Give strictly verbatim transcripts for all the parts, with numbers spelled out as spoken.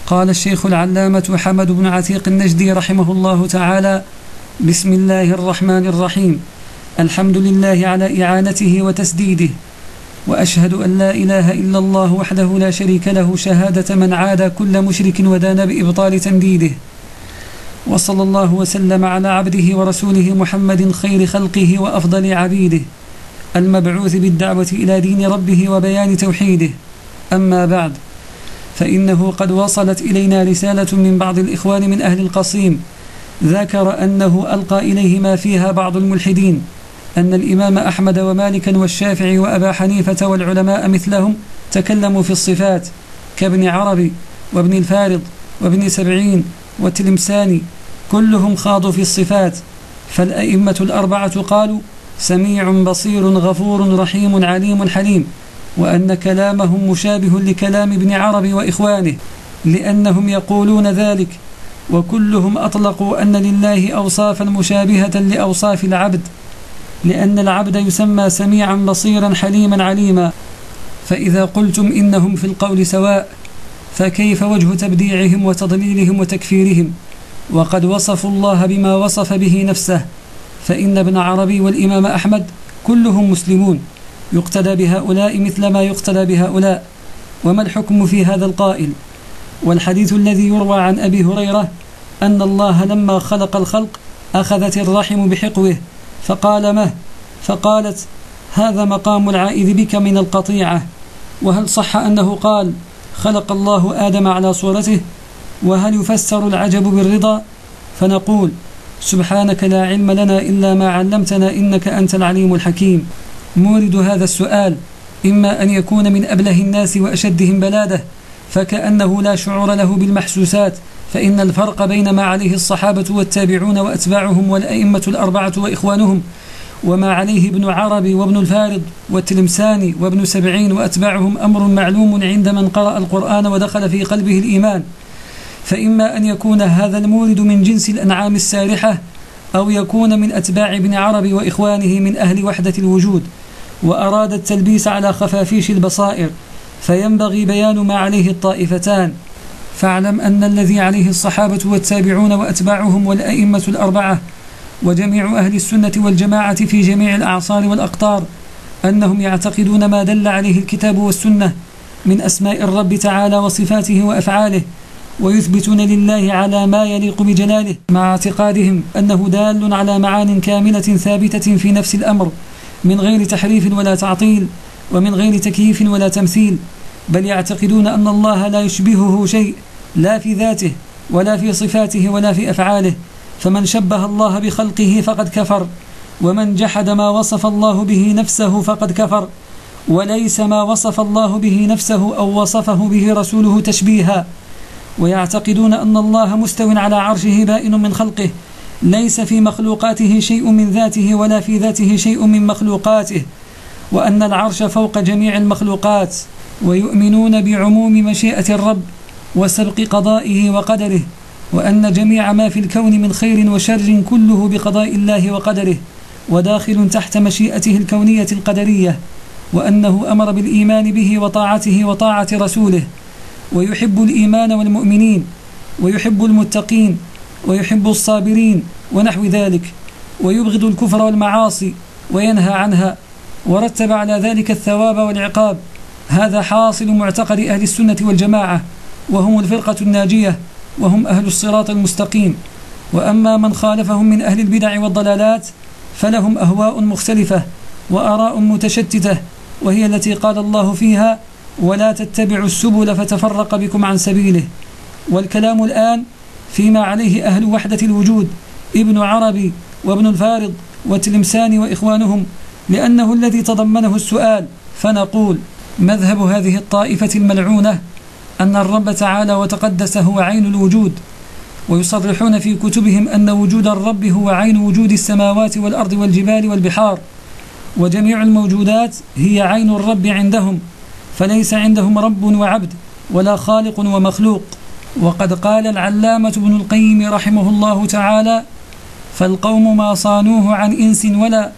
قال الشيخ العلامة حمد بن عتيق النجدي رحمه الله تعالى: بسم الله الرحمن الرحيم. الحمد لله على إعانته وتسديده، وأشهد أن لا إله إلا الله وحده لا شريك له شهادة من عادى كل مشرك ودان بإبطال تنديده. وصلى الله وسلم على عبده ورسوله محمد خير خلقه وأفضل عبيده، المبعوث بالدعوة إلى دين ربه وبيان توحيده. أما بعد، فإنه قد وصلت إلينا رسالة من بعض الإخوان من أهل القصيم ذكر أنه ألقى إليه ما فيها بعض الملحدين أن الإمام أحمد ومالكا والشافعي وأبا حنيفة والعلماء مثلهم تكلموا في الصفات كابن عربي وابن الفارض وابن سبعين والتلمساني، كلهم خاضوا في الصفات. فالأئمة الأربعة قالوا: سميع بصير غفور رحيم عليم حليم، وأن كلامهم مشابه لكلام ابن عربي وإخوانه لأنهم يقولون ذلك. وكلهم أطلقوا أن لله أوصافا مشابهة لأوصاف العبد، لأن العبد يسمى سميعا بصيرا حليما عليما. فإذا قلتم إنهم في القول سواء، فكيف وجه تبديعهم وتضليلهم وتكفيرهم؟ وقد وصفوا الله بما وصف به نفسه، فإن ابن عربي والإمام أحمد كلهم مسلمون، يقتدى بهؤلاء مثل ما يقتدى بهؤلاء. وما الحكم في هذا القائل؟ والحديث الذي يروى عن أبي هريرة أن الله لما خلق الخلق أخذت الرحم بحقوه فقال مه، فقالت: هذا مقام العائذ بك من القطيعة. وهل صح أنه قال: خلق الله آدم على صورته؟ وهل يفسر العجب بالرضا؟ فنقول: سبحانك لا علم لنا إلا ما علمتنا إنك أنت العليم الحكيم. مورد هذا السؤال إما أن يكون من أبله الناس وأشدهم بلادة، فكأنه لا شعور له بالمحسوسات، فإن الفرق بين ما عليه الصحابة والتابعون وأتباعهم والأئمة الأربعة وإخوانهم وما عليه ابن عربي وابن الفارض والتلمساني وابن سبعين وأتباعهم أمر معلوم عند من قرأ القرآن ودخل في قلبه الإيمان. فإما أن يكون هذا المورد من جنس الأنعام السارحة، أو يكون من أتباع ابن عربي وإخوانه من أهل وحدة الوجود، وأراد التلبيس على خفافيش البصائر، فينبغي بيان ما عليه الطائفتان. فاعلم أن الذي عليه الصحابة والتابعون وأتباعهم والأئمة الأربعة وجميع أهل السنة والجماعة في جميع الأعصار والأقطار أنهم يعتقدون ما دل عليه الكتاب والسنة من أسماء الرب تعالى وصفاته وأفعاله، ويثبتون لله على ما يليق بجلاله، مع اعتقادهم أنه دال على معان كاملة ثابتة في نفس الأمر من غير تحريف ولا تعطيل، ومن غير تكييف ولا تمثيل، بل يعتقدون أن الله لا يشبهه شيء، لا في ذاته ولا في صفاته ولا في أفعاله. فمن شبه الله بخلقه فقد كفر، ومن جحد ما وصف الله به نفسه فقد كفر، وليس ما وصف الله به نفسه أو وصفه به رسوله تشبيها. ويعتقدون أن الله مستو على عرشه بائن من خلقه، ليس في مخلوقاته شيء من ذاته ولا في ذاته شيء من مخلوقاته، وأن العرش فوق جميع المخلوقات. ويؤمنون بعموم مشيئة الرب وسبق قضائه وقدره، وأن جميع ما في الكون من خير وشر كله بقضاء الله وقدره وداخل تحت مشيئته الكونية القدرية، وأنه أمر بالإيمان به وطاعته وطاعة رسوله، ويحب الإيمان والمؤمنين، ويحب المتقين، ويحب الصابرين ونحو ذلك، ويبغض الكفر والمعاصي وينهى عنها، ورتب على ذلك الثواب والعقاب. هذا حاصل معتقد أهل السنة والجماعة، وهم الفرقة الناجية، وهم أهل الصراط المستقيم. وأما من خالفهم من أهل البدع والضلالات فلهم أهواء مختلفة وآراء متشتتة، وهي التي قال الله فيها: ولا تتبعوا السبل فتفرق بكم عن سبيله. والكلام الآن فيما عليه أهل وحدة الوجود، ابن عربي وابن الفارض والتلمساني وإخوانهم، لأنه الذي تضمنه السؤال. فنقول: مذهب هذه الطائفة الملعونة أن الرب تعالى وتقدس هو عين الوجود، ويصرحون في كتبهم أن وجود الرب هو عين وجود السماوات والأرض والجبال والبحار، وجميع الموجودات هي عين الرب عندهم، فليس عندهم رب وعبد ولا خالق ومخلوق. وقد قال العلامة ابن القيم رحمه الله تعالى: فالقوم ما صانوه عن إنس ولا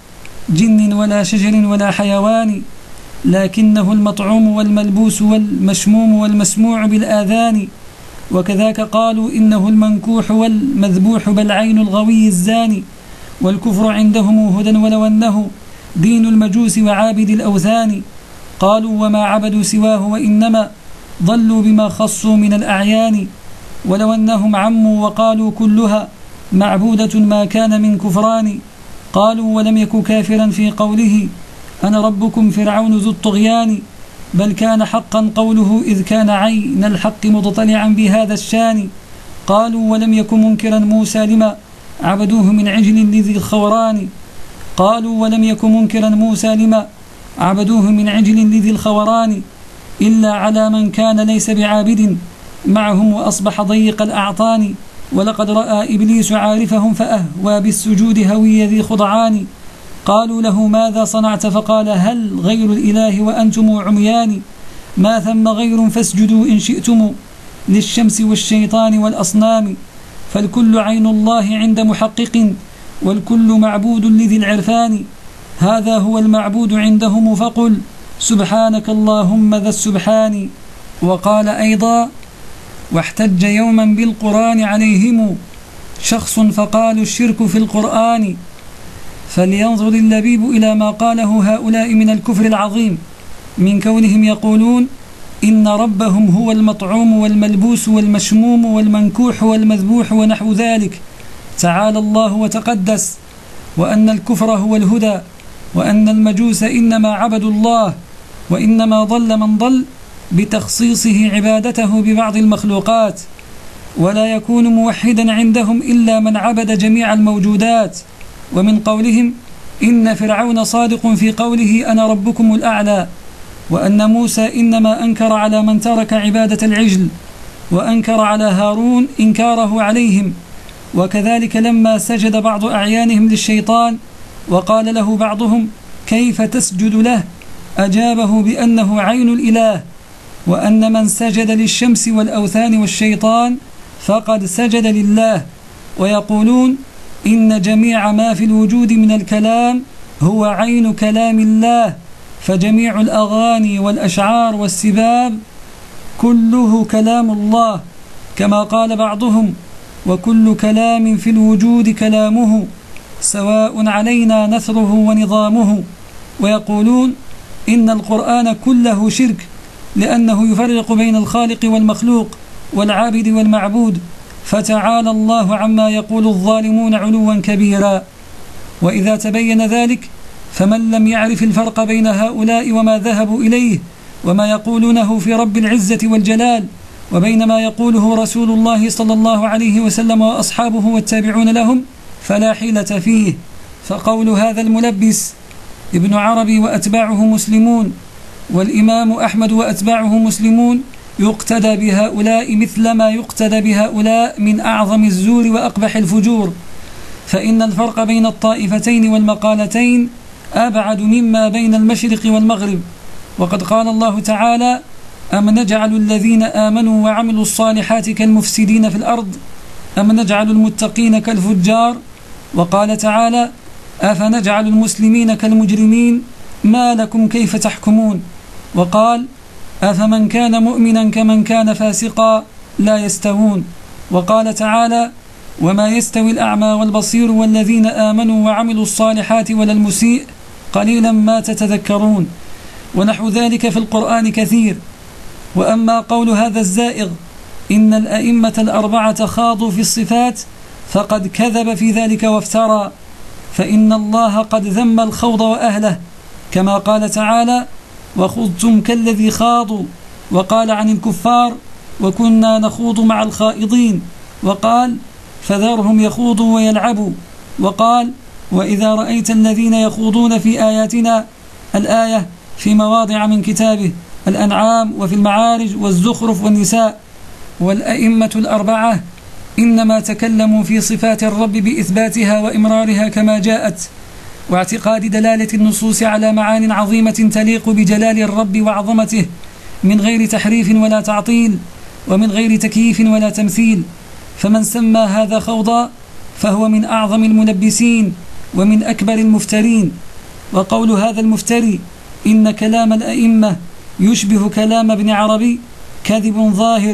جن ولا شجر ولا حيوان، لكنه المطعوم والملبوس والمشموم والمسموع بالآذان، وكذاك قالوا إنه المنكوح والمذبوح بل عين الغوي الزاني، والكفر عندهم هدى ولو أنه دين المجوس وعابد الأوثان. قالوا وما عبدوا سواه وإنما ضلوا بما خصوا من الأعيان، ولو أنهم عموا وقالوا كلها معبودة ما كان من كفران. قالوا ولم يك كافرا في قوله أنا ربكم فرعون ذو الطغيان، بل كان حقا قوله إذ كان عين الحق مضطلعا بهذا الشان. قالوا ولم يك منكرا موسى لما عبدوه من عجل لذي الخوران. قالوا ولم يك منكرا موسى لما عبدوه من عجل لذي الخوران، إلا على من كان ليس بعابد معهم وأصبح ضيق الأعطان. ولقد رأى إبليس عارفهم فأهوى بالسجود هوي ذي خضعان. قالوا له ماذا صنعت؟ فقال هل غير الإله وأنتم عميان؟ ما ثم غير فاسجدوا إن شئتم للشمس والشيطان والأصنام. فالكل عين الله عند محقق، والكل معبود لذي العرفان. هذا هو المعبود عندهم فقل سبحانك اللهم ذا السبحان. وقال أيضا واحتج يوما بالقرآن عليهم شخص فقالوا الشرك في القرآن. فلينظر اللبيب إلى ما قاله هؤلاء من الكفر العظيم، من كونهم يقولون إن ربهم هو المطعوم والملبوس والمشموم والمنكوح والمذبوح ونحو ذلك، تعالى الله وتقدس، وأن الكفر هو الهدى، وأن المجوس إنما عبدوا الله، وإنما ضل من ضل بتخصيصه عبادته ببعض المخلوقات، ولا يكون موحدا عندهم إلا من عبد جميع الموجودات. ومن قولهم إن فرعون صادق في قوله أنا ربكم الأعلى، وأن موسى إنما أنكر على من ترك عبادة العجل، وأنكر على هارون إنكاره عليهم. وكذلك لما سجد بعض أعيانهم للشيطان وقال له بعضهم كيف تسجد له، أجابه بأنه عين الإله، وأن من سجد للشمس والأوثان والشيطان فقد سجد لله. ويقولون إن جميع ما في الوجود من الكلام هو عين كلام الله، فجميع الأغاني والأشعار والسباب كله كلام الله، كما قال بعضهم وكل كلام في الوجود كلامه سواء علينا نثره ونظامه. ويقولون إن القرآن كله شرك، لأنه يفرق بين الخالق والمخلوق والعابد والمعبود، فتعالى الله عما يقول الظالمون علوا كبيرا. وإذا تبين ذلك فمن لم يعرف الفرق بين هؤلاء وما ذهبوا إليه وما يقولونه في رب العزة والجلال وبين ما يقوله رسول الله صلى الله عليه وسلم وأصحابه والتابعون لهم فلا حيلة فيه. فقول هذا الملبس ابن عربي وأتباعه مسلمون، والإمام أحمد وأتباعه مسلمون، يقتدى بهؤلاء مثل ما يقتدى بهؤلاء من أعظم الزور وأقبح الفجور، فإن الفرق بين الطائفتين والمقالتين أبعد مما بين المشرق والمغرب. وقد قال الله تعالى أم نجعل الذين آمنوا وعملوا الصالحات كالمفسدين في الأرض أم نجعل المتقين كالفجار. وقال تعالى أفنجعل المسلمين كالمجرمين ما لكم كيف تحكمون. وقال أفمن كان مؤمنا كمن كان فاسقا لا يستوون. وقال تعالى وما يستوي الأعمى والبصير والذين آمنوا وعملوا الصالحات ولا المسيء قليلا ما تتذكرون. ونحو ذلك في القرآن كثير. وأما قول هذا الزائغ إن الأئمة الأربعة خاضوا في الصفات فقد كذب في ذلك وافترى، فإن الله قد ذم الخوض وأهله، كما قال تعالى وخضتم كالذي خاضوا، وقال عن الكفار وكنا نخوض مع الخائضين، وقال فذرهم يخوضوا ويلعبوا، وقال وإذا رأيت الذين يخوضون في آياتنا الآية في مواضع من كتابه الأنعام وفي المعارج والزخرف والنساء. والأئمة الأربعة إنما تكلموا في صفات الرب بإثباتها وإمرارها كما جاءت، واعتقاد دلالة النصوص على معان عظيمة تليق بجلال الرب وعظمته من غير تحريف ولا تعطيل ومن غير تكييف ولا تمثيل. فمن سمى هذا خوضا فهو من أعظم الملبسين ومن أكبر المفترين. وقول هذا المفتري إن كلام الأئمة يشبه كلام ابن عربي كذب ظاهر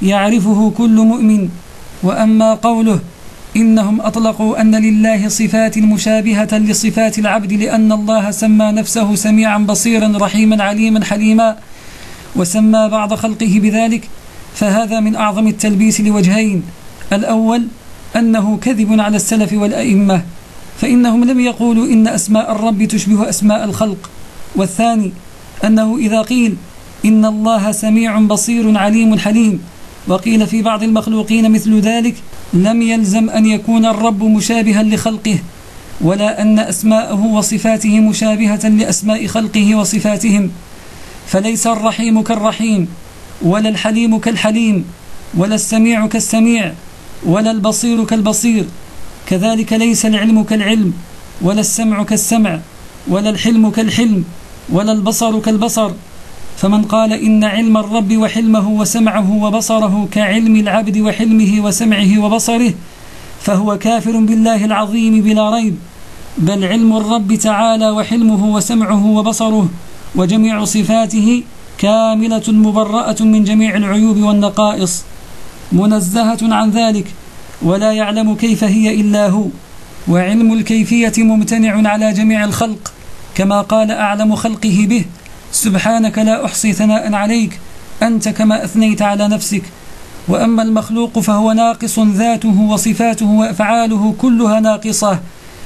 يعرفه كل مؤمن. وأما قوله إنهم أطلقوا أن لله صفات مشابهة لصفات العبد لأن الله سمى نفسه سميعا بصيرا رحيما عليما حليما، وسمى بعض خلقه بذلك، فهذا من أعظم التلبيس لوجهين: الأول أنه كذب على السلف والأئمة، فإنهم لم يقولوا إن أسماء الرب تشبه أسماء الخلق. والثاني أنه إذا قيل إن الله سميع بصير عليم حليم، وقيل في بعض المخلوقين مثل ذلك، لم يلزم أن يكون الرب مشابها لخلقه، ولا أن أسماءه وصفاته مشابهة لأسماء خلقه وصفاتهم. فليس الرحيم كالرحيم، ولا الحليم كالحليم، ولا السميع كالسميع، ولا البصير كالبصير. كذلك ليس العلم كالعلم، ولا السمع كالسمع، ولا الحلم كالحلم، ولا البصر كالبصر. فمن قال إن علم الرب وحلمه وسمعه وبصره كعلم العبد وحلمه وسمعه وبصره فهو كافر بالله العظيم بلا ريب، بل علم الرب تعالى وحلمه وسمعه وبصره وجميع صفاته كاملة مبرأة من جميع العيوب والنقائص، منزهة عن ذلك، ولا يعلم كيف هي إلا هو. وعلم الكيفية ممتنع على جميع الخلق، كما قال أعلم خلقه به: سبحانك لا أحصي ثناء عليك أنت كما أثنيت على نفسك. وأما المخلوق فهو ناقص، ذاته وصفاته وأفعاله كلها ناقصة،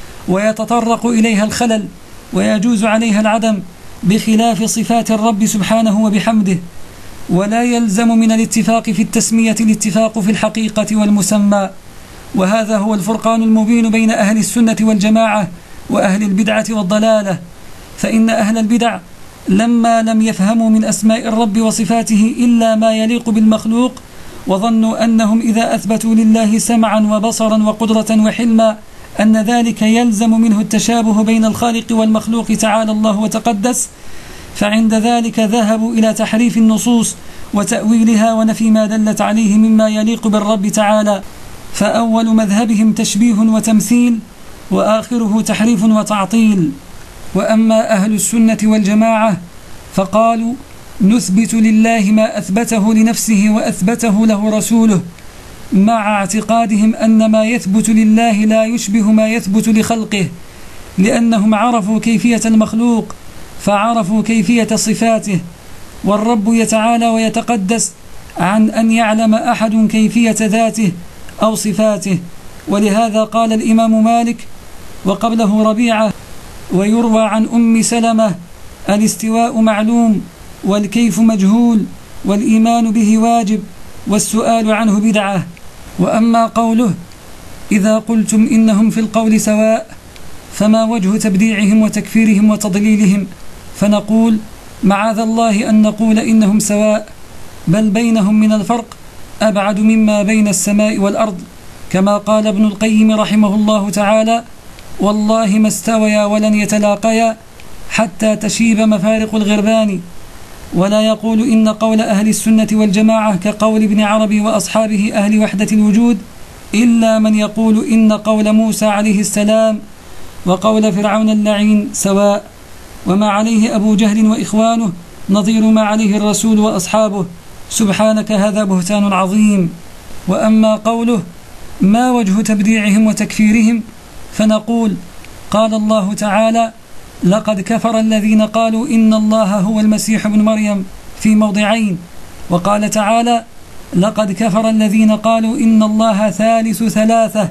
ويتطرق إليها الخلل ويجوز عليها العدم، بخلاف صفات الرب سبحانه وبحمده. ولا يلزم من الاتفاق في التسمية الاتفاق في الحقيقة والمسمى، وهذا هو الفرقان المبين بين أهل السنة والجماعة وأهل البدعة والضلالة. فإن أهل البدع لما لم يفهموا من أسماء الرب وصفاته إلا ما يليق بالمخلوق، وظنوا أنهم إذا أثبتوا لله سمعا وبصرا وقدرة وحلما أن ذلك يلزم منه التشابه بين الخالق والمخلوق تعالى الله وتقدس، فعند ذلك ذهبوا إلى تحريف النصوص وتأويلها ونفي ما دلت عليه مما يليق بالرب تعالى. فأول مذهبهم تشبيه وتمثيل، وآخره تحريف وتعطيل. وأما أهل السنة والجماعة فقالوا نثبت لله ما أثبته لنفسه وأثبته له رسوله، مع اعتقادهم أن ما يثبت لله لا يشبه ما يثبت لخلقه، لأنهم عرفوا كيفية المخلوق فعرفوا كيفية صفاته، والرب يتعالى ويتقدس عن أن يعلم أحد كيفية ذاته أو صفاته. ولهذا قال الإمام مالك وقبله ربيعة: ويروى عن أم سلمة: الاستواء معلوم، والكيف مجهول، والإيمان به واجب، والسؤال عنه بدعة. وأما قوله إذا قلتم إنهم في القول سواء، فما وجه تبديعهم وتكفيرهم وتضليلهم؟ فنقول معاذ الله أن نقول إنهم سواء، بل بينهم من الفرق أبعد مما بين السماء والأرض، كما قال ابن القيم رحمه الله تعالى: والله ما استويا ولن يتلاقيا حتى تشيب مفارق الغربان. ولا يقول إن قول أهل السنة والجماعة كقول ابن عربي وأصحابه أهل وحدة الوجود، إلا من يقول إن قول موسى عليه السلام وقول فرعون اللعين سواء، وما عليه أبو جهل وإخوانه نظير ما عليه الرسول وأصحابه. سبحانك هذا بهتان عظيم. وأما قوله ما وجه تبديعهم وتكفيرهم؟ فنقول قال الله تعالى: لقد كفر الذين قالوا إن الله هو المسيح ابن مريم في موضعين، وقال تعالى: لقد كفر الذين قالوا إن الله ثالث ثلاثة،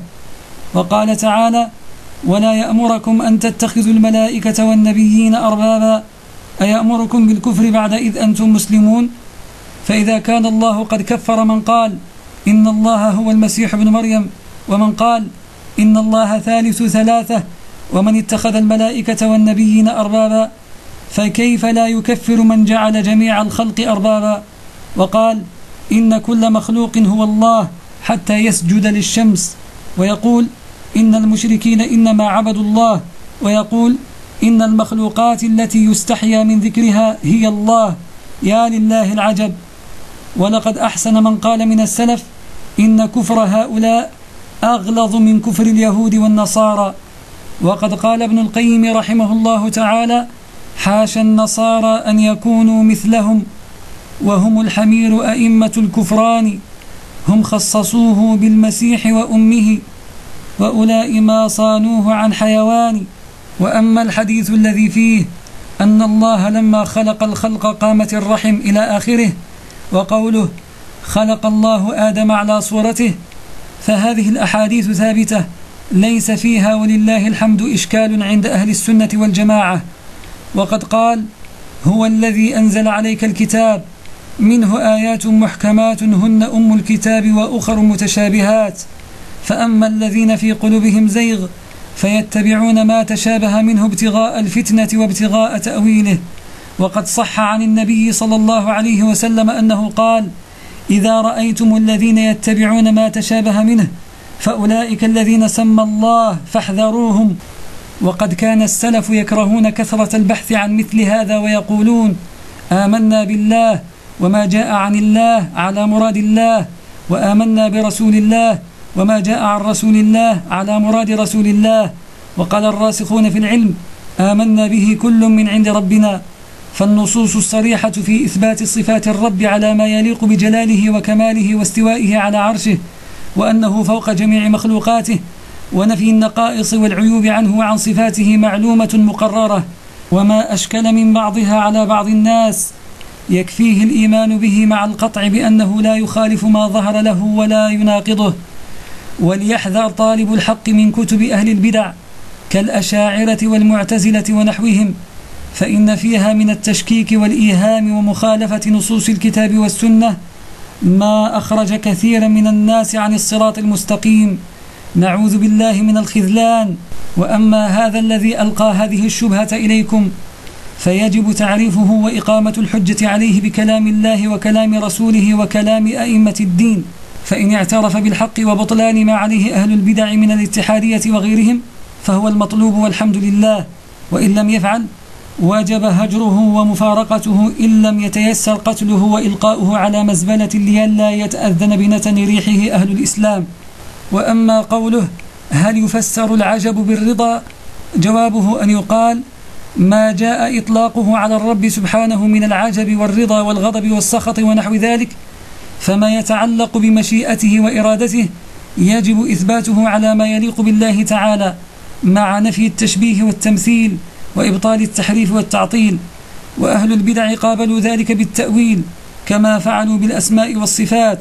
وقال تعالى: ولا يأمركم أن تتخذوا الملائكة والنبيين أربابا أيأمركم بالكفر بعد إذ أنتم مسلمون؟ فإذا كان الله قد كفر من قال إن الله هو المسيح ابن مريم، ومن قال إن الله ثالث ثلاثة، ومن اتخذ الملائكة والنبيين أربابا، فكيف لا يكفر من جعل جميع الخلق أربابا وقال إن كل مخلوق هو الله حتى يسجد للشمس، ويقول إن المشركين إنما عبدوا الله، ويقول إن المخلوقات التي يستحيا من ذكرها هي الله؟ يا لله العجب. ولقد أحسن من قال من السلف إن كفر هؤلاء أغلظ من كفر اليهود والنصارى. وقد قال ابن القيم رحمه الله تعالى: حاشا النصارى أن يكونوا مثلهم، وهم الحمير أئمة الكفران، هم خصصوه بالمسيح وأمه، وأولئك ما صانوه عن حيوان. وأما الحديث الذي فيه أن الله لما خلق الخلق قامت الرحم إلى آخره، وقوله خلق الله آدم على صورته، فهذه الأحاديث ثابتة ليس فيها ولله الحمد إشكال عند أهل السنة والجماعة. وقد قال هو الذي أنزل عليك الكتاب منه آيات محكمات هن أم الكتاب وأخر متشابهات، فأما الذين في قلوبهم زيغ فيتبعون ما تشابه منه ابتغاء الفتنة وابتغاء تأويله. وقد صح عن النبي صلى الله عليه وسلم أنه قال إذا رأيتم الذين يتبعون ما تشابه منه فأولئك الذين سمى الله فاحذروهم. وقد كان السلف يكرهون كثرة البحث عن مثل هذا ويقولون آمنا بالله وما جاء عن الله على مراد الله، وآمنا برسول الله وما جاء عن رسول الله على مراد رسول الله. وقال الراسخون في العلم آمنا به كل من عند ربنا. فالنصوص الصريحة في إثبات صفات الرب على ما يليق بجلاله وكماله واستوائه على عرشه وأنه فوق جميع مخلوقاته، ونفي النقائص والعيوب عنه وعن صفاته معلومة مقررة، وما أشكل من بعضها على بعض الناس يكفيه الإيمان به مع القطع بأنه لا يخالف ما ظهر له ولا يناقضه. وليحذر طالب الحق من كتب أهل البدع كالأشاعرة والمعتزلة ونحوهم، فإن فيها من التشكيك والإيهام ومخالفة نصوص الكتاب والسنة ما أخرج كثيرا من الناس عن الصراط المستقيم، نعوذ بالله من الخذلان. وأما هذا الذي ألقى هذه الشبهة إليكم فيجب تعريفه وإقامة الحجة عليه بكلام الله وكلام رسوله وكلام أئمة الدين، فإن اعترف بالحق وبطلان ما عليه أهل البدع من الاتحادية وغيرهم فهو المطلوب والحمد لله، وإن لم يفعل وجب هجره ومفارقته إن لم يتيسر قتله وإلقاؤه على مزبلة لئلا يتأذن بنتن ريحه أهل الإسلام. وأما قوله هل يفسر العجب بالرضا، جوابه أن يقال ما جاء إطلاقه على الرب سبحانه من العجب والرضا والغضب والسخط ونحو ذلك، فما يتعلق بمشيئته وإرادته يجب إثباته على ما يليق بالله تعالى مع نفي التشبيه والتمثيل وإبطال التحريف والتعطيل. وأهل البدع قابلوا ذلك بالتأويل كما فعلوا بالأسماء والصفات.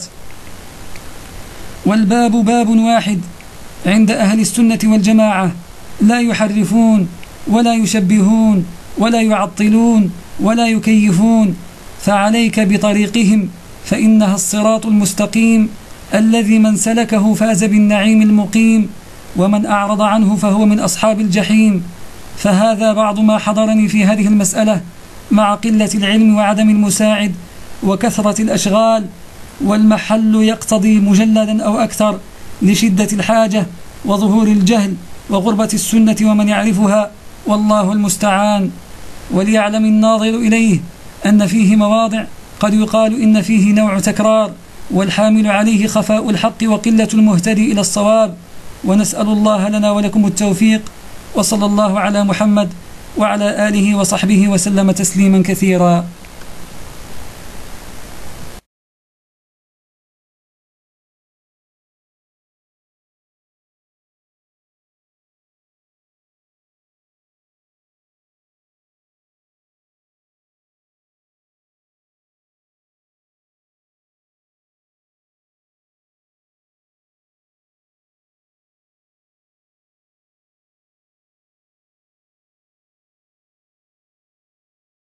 والباب باب واحد عند أهل السنة والجماعة، لا يحرفون ولا يشبهون ولا يعطلون ولا يكيفون، فعليك بطريقهم فإنها الصراط المستقيم الذي من سلكه فاز بالنعيم المقيم، ومن أعرض عنه فهو من أصحاب الجحيم. فهذا بعض ما حضرني في هذه المسألة مع قلة العلم وعدم المساعد وكثرة الأشغال، والمحل يقتضي مجلدا أو أكثر لشدة الحاجة وظهور الجهل وغربة السنة ومن يعرفها، والله المستعان. وليعلم الناظر إليه أن فيه مواضع قد يقال إن فيه نوع تكرار، والحامل عليه خفاء الحق وقلة المهتدي إلى الصواب، ونسأل الله لنا ولكم التوفيق. وصلى الله على محمد وعلى آله وصحبه وسلم تسليما كثيرا.